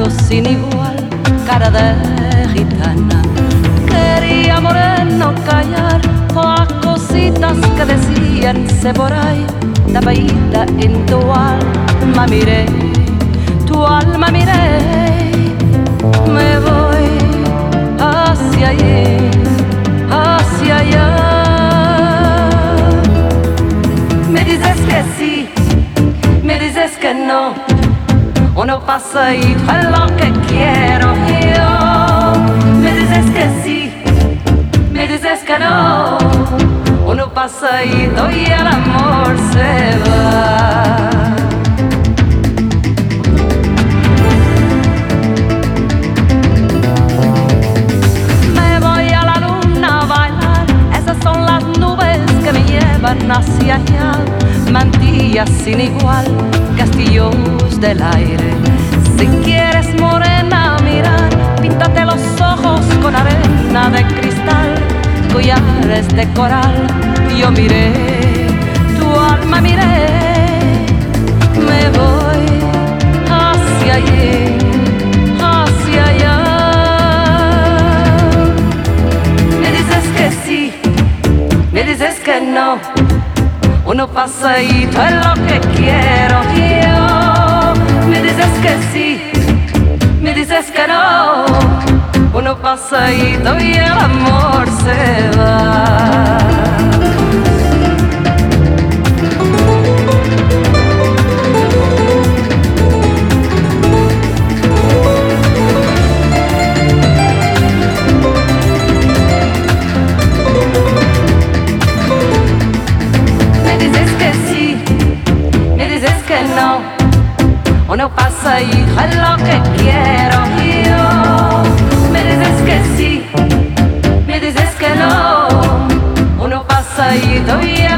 sin igual, cara de gitana. Quería moreno callar todas cositas que decíanse por ahí. Tapadita en tu alma miré, tu alma miré. Me voy hacia allí, hacia allá. Me dices que sí, me dices que no. Uno pasa y es lo que quiero yo. Me dices que sí, me dices que no. Uno pasa y el amor se va. Me voy a la luna a bailar. Esas son las nubes que me llevan hacia allá. Mantillas sin igual, castillos del aire. Si quieres morena mirar, píntate los ojos con arena de cristal, collares de coral. Yo miré, tu alma miré. Me voy hacia allí, hacia allá. Me dices que sí, me dices que no. Uno paseíto es lo que quiero yo. Me dices que sí, me dices que no. Uno paseíto y el amor se va. Uno pasa y es lo que quiero yo. Me dices que sí, me dices que no. Uno pasa y